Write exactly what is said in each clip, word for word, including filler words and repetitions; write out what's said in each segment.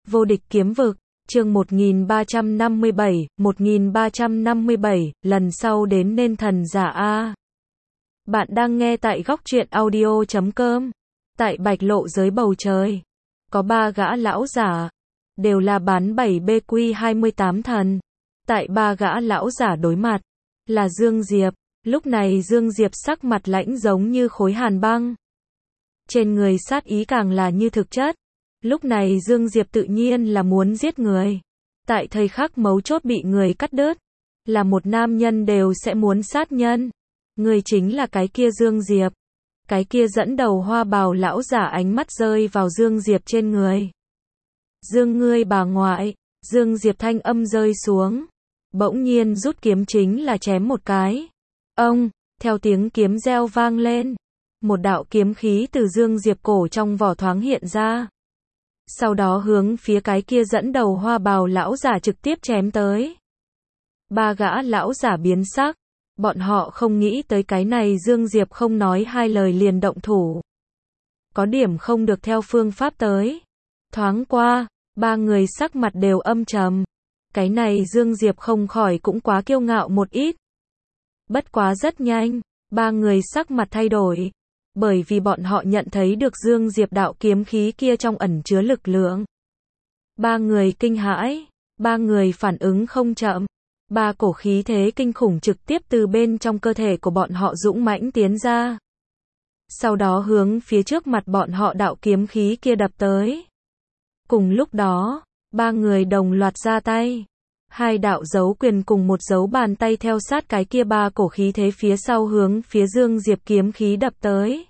Vô địch kiếm vực, chương một nghìn ba trăm năm mươi bảy, một nghìn ba trăm năm mươi bảy, lần sau đến nên thần giả a. Bạn đang nghe tại góc truyện audio chấm com. Tại Bạch Lộ dưới bầu trời, có ba gã lão giả, đều là bán bảy B Q hai mươi tám thần. Tại ba gã lão giả đối mặt, là Dương Diệp. Lúc này Dương Diệp sắc mặt lãnh giống như khối hàn băng. Trên người sát ý càng là như thực chất. Lúc này Dương Diệp tự nhiên là muốn giết người. Tại thời khắc mấu chốt bị người cắt đứt, là một nam nhân đều sẽ muốn sát nhân. Người chính là cái kia Dương Diệp. Cái kia dẫn đầu hoa bào lão giả ánh mắt rơi vào Dương Diệp trên người. Dương ngươi bà ngoại, Dương Diệp thanh âm rơi xuống. Bỗng nhiên rút kiếm chính là chém một cái. Ông, theo tiếng kiếm reo vang lên. Một đạo kiếm khí từ Dương Diệp cổ trong vỏ thoáng hiện ra. Sau đó hướng phía cái kia dẫn đầu hoa bào lão giả trực tiếp chém tới. Ba gã lão giả biến sắc. Bọn họ không nghĩ tới cái này Dương Diệp không nói hai lời liền động thủ. Có điểm không được theo phương pháp tới. Thoáng qua, ba người sắc mặt đều âm trầm. Cái này Dương Diệp không khỏi cũng quá kiêu ngạo một ít. Bất quá rất nhanh, ba người sắc mặt thay đổi. Bởi vì bọn họ nhận thấy được Dương Diệp đạo kiếm khí kia trong ẩn chứa lực lượng. Ba người kinh hãi, ba người phản ứng không chậm. Ba cổ khí thế kinh khủng trực tiếp từ bên trong cơ thể của bọn họ dũng mãnh tiến ra. Sau đó hướng phía trước mặt bọn họ đạo kiếm khí kia đập tới. Cùng lúc đó, ba người đồng loạt ra tay. Hai đạo dấu quyền cùng một dấu bàn tay theo sát cái kia ba cổ khí thế phía sau hướng phía Dương Diệp kiếm khí đập tới.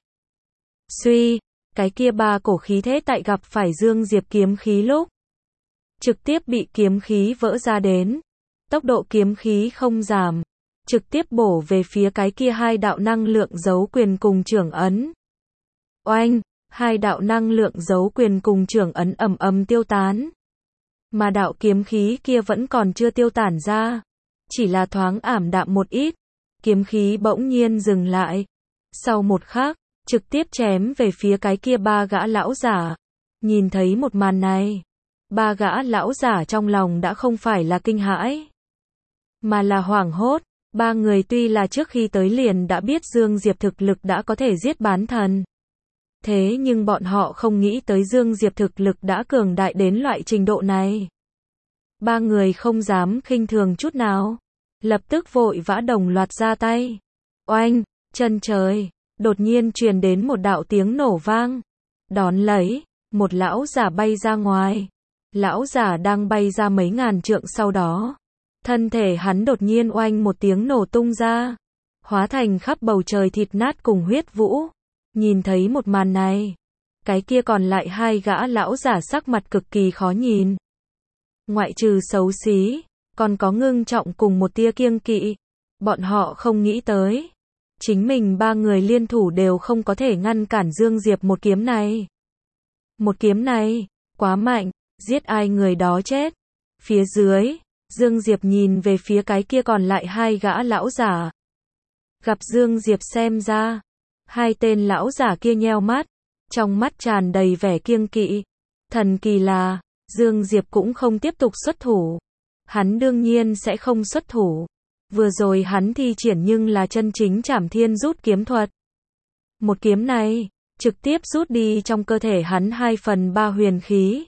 Suy, cái kia ba cổ khí thế tại gặp phải Dương Diệp kiếm khí lúc, trực tiếp bị kiếm khí vỡ ra đến. Tốc độ kiếm khí không giảm, trực tiếp bổ về phía cái kia hai đạo năng lượng dấu quyền cùng trưởng ấn. Oanh, hai đạo năng lượng dấu quyền cùng trưởng ấn ầm ầm tiêu tán. Mà đạo kiếm khí kia vẫn còn chưa tiêu tản ra, chỉ là thoáng ảm đạm một ít. Kiếm khí bỗng nhiên dừng lại. Sau một khắc, trực tiếp chém về phía cái kia ba gã lão giả. Nhìn thấy một màn này, ba gã lão giả trong lòng đã không phải là kinh hãi, mà là hoảng hốt. Ba người tuy là trước khi tới liền đã biết Dương Diệp thực lực đã có thể giết bán thần. Thế nhưng bọn họ không nghĩ tới Dương Diệp thực lực đã cường đại đến loại trình độ này. Ba người không dám khinh thường chút nào. Lập tức vội vã đồng loạt ra tay. Oanh, chân trời, đột nhiên truyền đến một đạo tiếng nổ vang. Đón lấy, một lão giả bay ra ngoài. Lão giả đang bay ra mấy ngàn trượng sau đó. Thân thể hắn đột nhiên oanh một tiếng nổ tung ra. Hóa thành khắp bầu trời thịt nát cùng huyết vũ. Nhìn thấy một màn này, cái kia còn lại hai gã lão giả sắc mặt cực kỳ khó nhìn. Ngoại trừ xấu xí, còn có ngưng trọng cùng một tia kiêng kỵ. Bọn họ không nghĩ tới, chính mình ba người liên thủ đều không có thể ngăn cản Dương Diệp một kiếm này. Một kiếm này, quá mạnh, giết ai người đó chết. Phía dưới, Dương Diệp nhìn về phía cái kia còn lại hai gã lão giả. Gặp Dương Diệp xem ra, hai tên lão giả kia nheo mắt, trong mắt tràn đầy vẻ kiêng kỵ. Thần kỳ là, Dương Diệp cũng không tiếp tục xuất thủ. Hắn đương nhiên sẽ không xuất thủ. Vừa rồi hắn thi triển nhưng là chân chính Trảm Thiên rút kiếm thuật. Một kiếm này, trực tiếp rút đi trong cơ thể hắn hai phần ba huyền khí.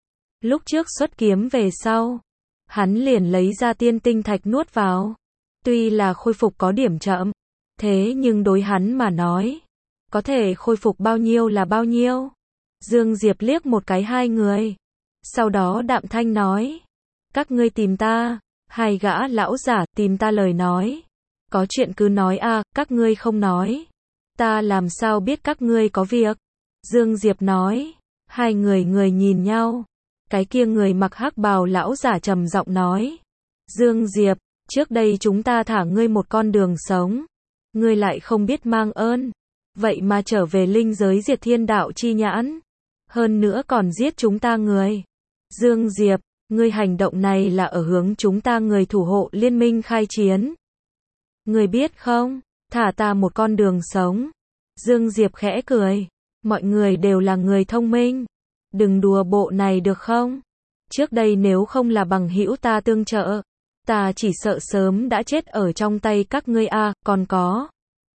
Lúc trước xuất kiếm về sau, hắn liền lấy ra tiên tinh thạch nuốt vào. Tuy là khôi phục có điểm chậm, thế nhưng đối hắn mà nói, có thể khôi phục bao nhiêu là bao nhiêu. Dương Diệp liếc một cái hai người. Sau đó đạm thanh nói. Các ngươi tìm ta. Hai gã lão giả tìm ta lời nói. Có chuyện cứ nói a, các ngươi không nói. Ta làm sao biết các ngươi có việc. Dương Diệp nói. Hai người người nhìn nhau. Cái kia người mặc hắc bào lão giả trầm giọng nói. Dương Diệp, trước đây chúng ta thả ngươi một con đường sống. Ngươi lại không biết mang ơn. Vậy mà trở về linh giới diệt thiên đạo chi nhãn. Hơn nữa còn giết chúng ta người. Dương Diệp, ngươi hành động này là ở hướng chúng ta người thủ hộ liên minh khai chiến. Ngươi biết không, thả ta một con đường sống. Dương Diệp khẽ cười. Mọi người đều là người thông minh. Đừng đùa bộ này được không? Trước đây nếu không là bằng hữu ta tương trợ, ta chỉ sợ sớm đã chết ở trong tay các ngươi a, còn có.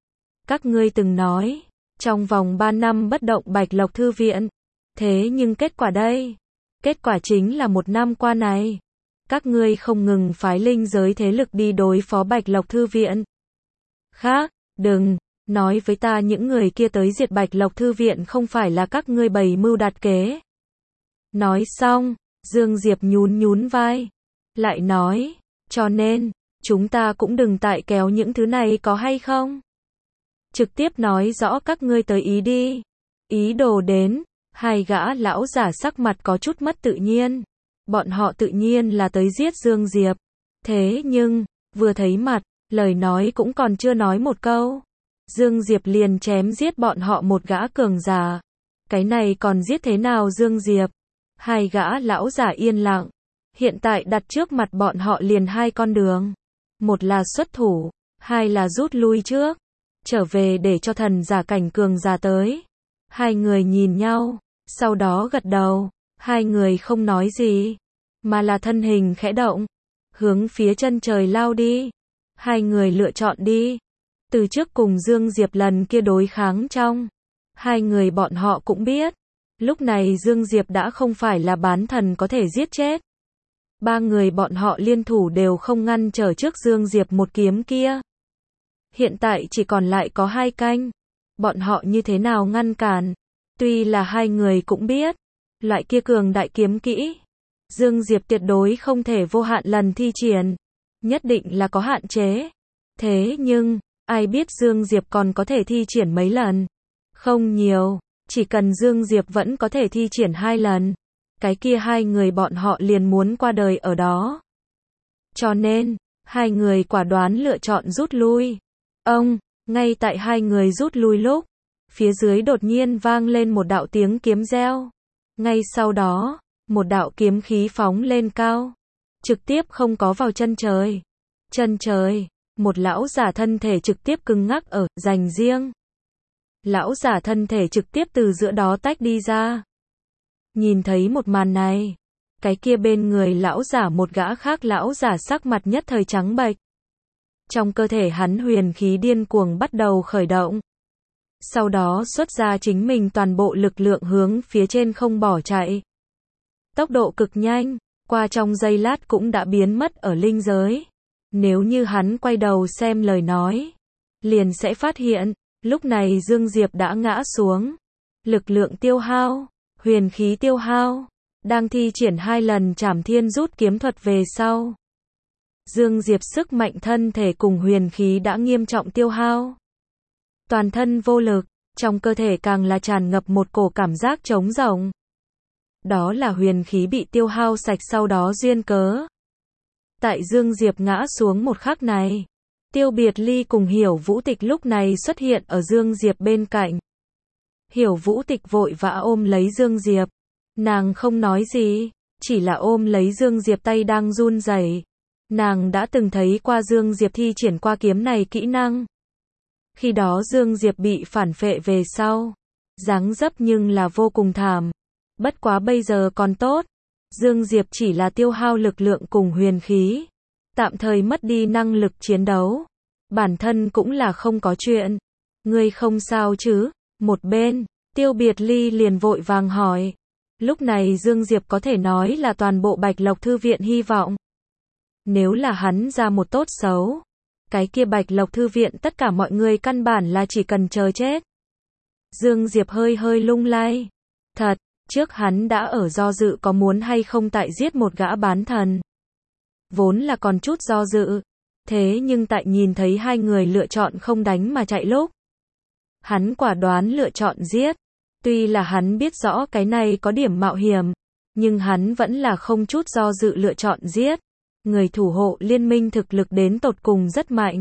Các ngươi từng nói, trong vòng ba năm bất động Bạch Lộc Thư Viện. Thế nhưng kết quả đây? Kết quả chính là một năm qua này, các ngươi không ngừng phái linh giới thế lực đi đối phó Bạch Lộc Thư Viện. Khác, đừng, nói với ta những người kia tới diệt Bạch Lộc Thư Viện không phải là các ngươi bày mưu đặt kế. Nói xong, Dương Diệp nhún nhún vai. Lại nói, cho nên, chúng ta cũng đừng tại kéo những thứ này có hay không? Trực tiếp nói rõ các ngươi tới ý đi. Ý đồ đến, hai gã lão giả sắc mặt có chút mất tự nhiên. Bọn họ tự nhiên là tới giết Dương Diệp. Thế nhưng, vừa thấy mặt, lời nói cũng còn chưa nói một câu. Dương Diệp liền chém giết bọn họ một gã cường giả. Cái này còn giết thế nào Dương Diệp? Hai gã lão giả yên lặng. Hiện tại đặt trước mặt bọn họ liền hai con đường. Một là xuất thủ, hai là rút lui trước. Trở về để cho thần giả cảnh cường giả tới. Hai người nhìn nhau, sau đó gật đầu. Hai người không nói gì, mà là thân hình khẽ động, hướng phía chân trời lao đi. Hai người lựa chọn đi. Từ trước cùng Dương Diệp lần kia đối kháng trong, hai người bọn họ cũng biết, lúc này Dương Diệp đã không phải là bán thần có thể giết chết. Ba người bọn họ liên thủ đều không ngăn trở trước Dương Diệp một kiếm kia. Hiện tại chỉ còn lại có hai canh. Bọn họ như thế nào ngăn cản? Tuy là hai người cũng biết, loại kia cường đại kiếm kỹ, Dương Diệp tuyệt đối không thể vô hạn lần thi triển. Nhất định là có hạn chế. Thế nhưng, ai biết Dương Diệp còn có thể thi triển mấy lần? Không nhiều, chỉ cần Dương Diệp vẫn có thể thi triển hai lần. Cái kia hai người bọn họ liền muốn qua đời ở đó. Cho nên, hai người quả đoán lựa chọn rút lui. Ông, ngay tại hai người rút lui lúc, phía dưới đột nhiên vang lên một đạo tiếng kiếm reo. Ngay sau đó, một đạo kiếm khí phóng lên cao, trực tiếp không có vào chân trời. Chân trời, một lão giả thân thể trực tiếp cứng ngắc ở dành riêng. Lão giả thân thể trực tiếp từ giữa đó tách đi ra. Nhìn thấy một màn này, cái kia bên người lão giả một gã khác lão giả sắc mặt nhất thời trắng bệch. Trong cơ thể hắn huyền khí điên cuồng bắt đầu khởi động. Sau đó xuất ra chính mình toàn bộ lực lượng hướng phía trên không bỏ chạy. Tốc độ cực nhanh, qua trong giây lát cũng đã biến mất ở linh giới. Nếu như hắn quay đầu xem lời nói, liền sẽ phát hiện, lúc này Dương Diệp đã ngã xuống. Lực lượng tiêu hao, huyền khí tiêu hao, đang thi triển hai lần Trảm Thiên rút kiếm thuật về sau. Dương Diệp sức mạnh thân thể cùng huyền khí đã nghiêm trọng tiêu hao. Toàn thân vô lực, trong cơ thể càng là tràn ngập một cổ cảm giác trống rỗng. Đó là huyền khí bị tiêu hao sạch sau đó duyên cớ. Tại Dương Diệp ngã xuống một khắc này, Tiêu Biệt Ly cùng Hiểu Vũ Tịch lúc này xuất hiện ở Dương Diệp bên cạnh. Hiểu Vũ Tịch vội vã ôm lấy Dương Diệp. Nàng không nói gì, chỉ là ôm lấy Dương Diệp tay đang run rẩy. Nàng đã từng thấy qua Dương Diệp thi triển qua kiếm này kỹ năng. Khi đó Dương Diệp bị phản phệ về sau, dáng dấp nhưng là vô cùng thảm. Bất quá bây giờ còn tốt, Dương Diệp chỉ là tiêu hao lực lượng cùng huyền khí, tạm thời mất đi năng lực chiến đấu. Bản thân cũng là không có chuyện. Ngươi không sao chứ? Một bên, Tiêu Biệt Ly liền vội vàng hỏi. Lúc này Dương Diệp có thể nói là toàn bộ Bạch Lộc Thư Viện hy vọng. Nếu là hắn ra một tốt xấu, cái kia Bạch Lộc Thư Viện tất cả mọi người căn bản là chỉ cần chờ chết. Dương Diệp hơi hơi lung lay. Thật, trước hắn đã ở do dự có muốn hay không tại giết một gã bán thần. Vốn là còn chút do dự. Thế nhưng tại nhìn thấy hai người lựa chọn không đánh mà chạy lúc, hắn quả đoán lựa chọn giết. Tuy là hắn biết rõ cái này có điểm mạo hiểm, nhưng hắn vẫn là không chút do dự lựa chọn giết. Người thủ hộ liên minh thực lực đến tột cùng rất mạnh.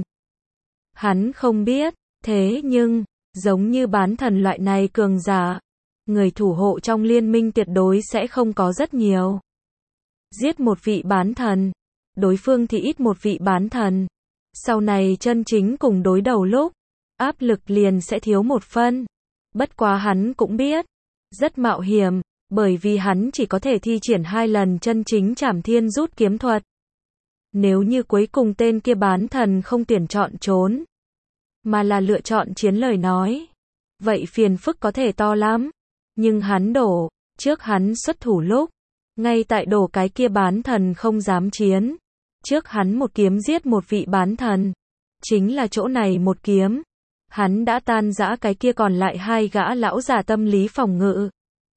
Hắn không biết, thế nhưng, giống như bán thần loại này cường giả, người thủ hộ trong liên minh tuyệt đối sẽ không có rất nhiều. Giết một vị bán thần, đối phương thì ít một vị bán thần. Sau này chân chính cùng đối đầu lúc, áp lực liền sẽ thiếu một phân. Bất quá hắn cũng biết, rất mạo hiểm, Bởi vì hắn chỉ có thể thi triển hai lần chân chính Trảm Thiên rút kiếm thuật. Nếu như cuối cùng tên kia bán thần không tuyển chọn trốn, mà là lựa chọn chiến lời nói, vậy phiền phức có thể to lắm. Nhưng hắn đổ, trước hắn xuất thủ lúc, ngay tại đổ cái kia bán thần không dám chiến. Trước hắn một kiếm giết một vị bán thần. Chính là chỗ này một kiếm. Hắn đã tan rã cái kia còn lại hai gã lão già tâm lý phòng ngự.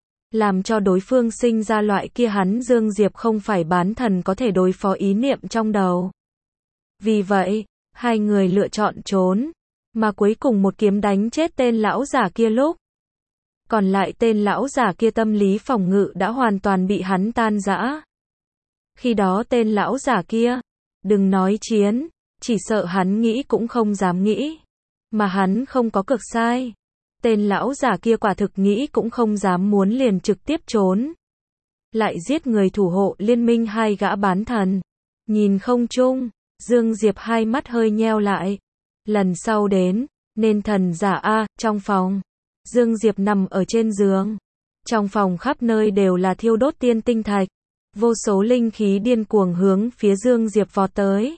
Làm cho đối phương sinh ra loại kia hắn Dương Diệp không phải bán thần có thể đối phó ý niệm trong đầu. Vì vậy, hai người lựa chọn trốn. Mà cuối cùng một kiếm đánh chết tên lão giả kia lúc. Còn lại tên lão giả kia tâm lý phòng ngự đã hoàn toàn bị hắn tan rã. Khi đó tên lão giả kia, đừng nói chiến, chỉ sợ hắn nghĩ cũng không dám nghĩ. Mà hắn không có cực sai. Tên lão giả kia quả thực nghĩ cũng không dám muốn liền trực tiếp trốn. Lại giết người thủ hộ liên minh hai gã bán thần. Nhìn không chung, Dương Diệp hai mắt hơi nheo lại. Lần sau đến, nên thần giả A, trong phòng. Dương Diệp nằm ở trên giường. Trong phòng khắp nơi đều là thiêu đốt tiên tinh thạch. Vô số linh khí điên cuồng hướng phía Dương Diệp vọt tới.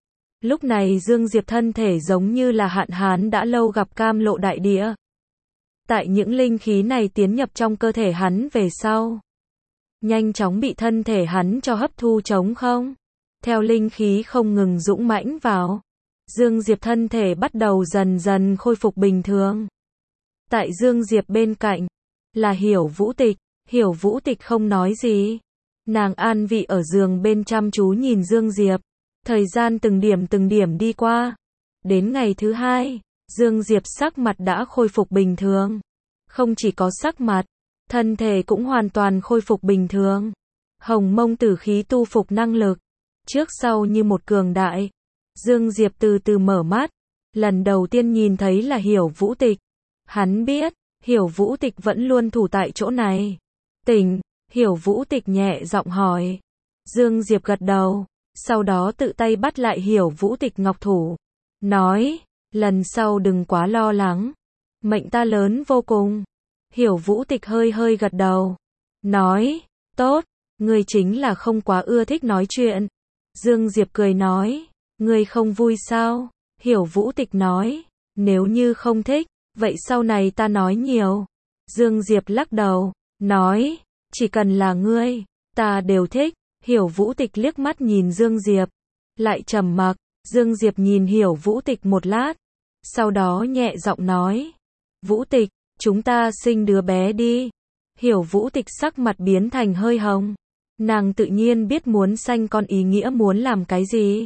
Lúc này Dương Diệp thân thể giống như là hạn hán đã lâu gặp cam lộ đại địa. Tại những linh khí này tiến nhập trong cơ thể hắn về sau, nhanh chóng bị thân thể hắn cho hấp thu trống không. Theo linh khí không ngừng dũng mãnh vào, Dương Diệp thân thể bắt đầu dần dần khôi phục bình thường. Tại Dương Diệp bên cạnh, là Hiểu Vũ Tịch. Hiểu Vũ Tịch không nói gì. Nàng an vị ở giường bên chăm chú nhìn Dương Diệp. Thời gian từng điểm từng điểm đi qua. Đến ngày thứ hai, Dương Diệp sắc mặt đã khôi phục bình thường. Không chỉ có sắc mặt, thân thể cũng hoàn toàn khôi phục bình thường. Hồng mông tử khí tu phục năng lực. Trước sau như một cường đại. Dương Diệp từ từ mở mắt. Lần đầu tiên nhìn thấy là Hiểu Vũ Tịch. Hắn biết, Hiểu Vũ Tịch vẫn luôn thủ tại chỗ này. Tỉnh, Hiểu Vũ Tịch nhẹ giọng hỏi. Dương Diệp gật đầu. Sau đó tự tay bắt lại Hiểu Vũ Tịch ngọc thủ. Nói, lần sau đừng quá lo lắng. Mệnh ta lớn vô cùng. Hiểu Vũ Tịch hơi hơi gật đầu. Nói, tốt, ngươi chính là không quá ưa thích nói chuyện. Dương Diệp cười nói, ngươi không vui sao? Hiểu Vũ Tịch nói, nếu như không thích, vậy sau này ta nói nhiều. Dương Diệp lắc đầu, nói, chỉ cần là ngươi, ta đều thích. Hiểu Vũ Tịch liếc mắt nhìn Dương Diệp, lại trầm mặc. Dương Diệp nhìn Hiểu Vũ Tịch một lát, sau đó nhẹ giọng nói, Vũ Tịch, chúng ta sinh đứa bé đi. Hiểu Vũ Tịch sắc mặt biến thành hơi hồng. Nàng tự nhiên biết muốn sanh con ý nghĩa muốn làm cái gì.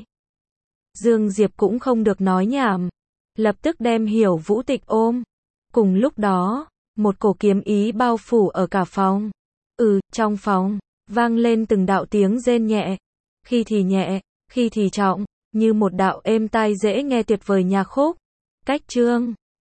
Dương Diệp cũng không được nói nhảm, lập tức đem Hiểu Vũ Tịch ôm. Cùng lúc đó, một cổ kiếm ý bao phủ ở cả phòng. Ừ, trong phòng, vang lên từng đạo tiếng rên nhẹ. Khi thì nhẹ, khi thì trọng, như một đạo êm tai dễ nghe tuyệt vời nhạc khúc. Cách chương